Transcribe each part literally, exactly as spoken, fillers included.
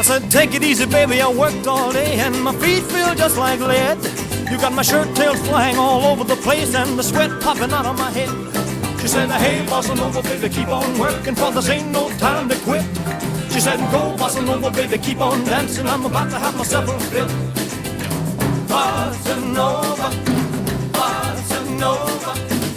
I said, take it easy, baby, I worked all day and my feet feel just like lead. You got my shirt tails flying all over the place and the sweat popping out of my head. She said, hey, bossa nova, baby, keep on working, for this ain't no time to quit. She said, go, bossa nova, baby, keep on dancing, I'm about to have myself a fit. Bossa nova, bossa nova.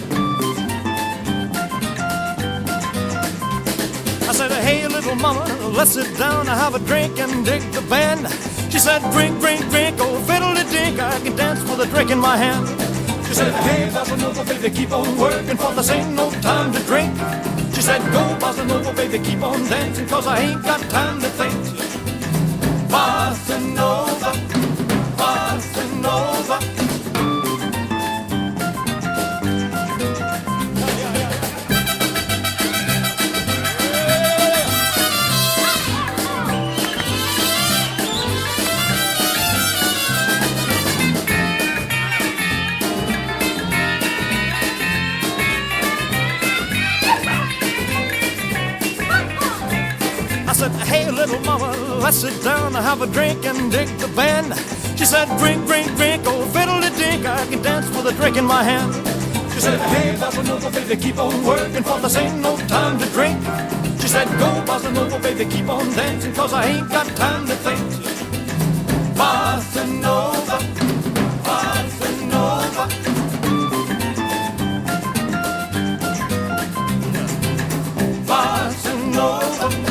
I said, hey, little mama, let's sit down and have a drink and dig the band. She said, drink, drink, drink, oh, fiddle-de-dink, I can dance with a drink in my hand. She said, hey, bossa nova, baby, keep on working, for this ain't no time to drink. She said, go, bossa nova, baby, keep on dancing, cause I ain't got time to think. Bossa nova, bossa nova. I said, hey, little mama, let's sit down and have a drink and dig the band. She said, drink, drink, drink, oh, fiddle-de-dink, I can dance with a drink in my hand. She said, hey, bossa nova, baby, keep on working, for this ain't no time to drink. She said, go, bossa nova, baby, keep on dancing, cause I ain't got time to think. Bossa nova, bossa nova. Bossa nova.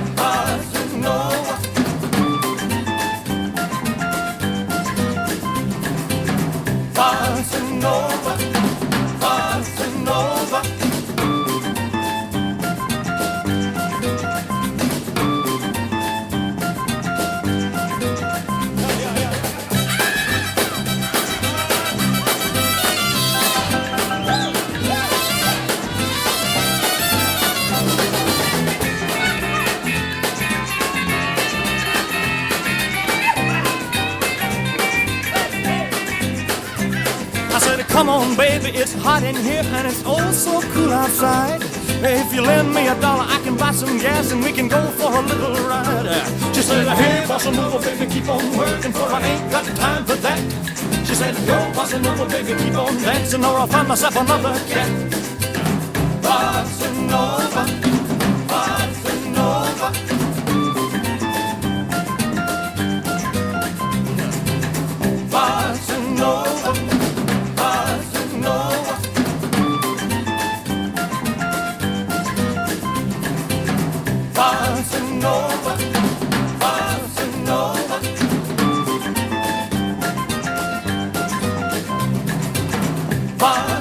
Bossa nova, bossa nova. I said, come on, baby, it's hot in here and it's oh so cool outside. If you lend me a dollar, I can buy some gas and we can go for a little ride. She said, hey, bossa nova, baby, keep on working, for I ain't got time for that. She said, go, bossa nova, baby, keep on dancing, or I'll find myself another cat. Bossa nova, bossa nova. Bossa nova. Bossa nova, bossa nova. Bossa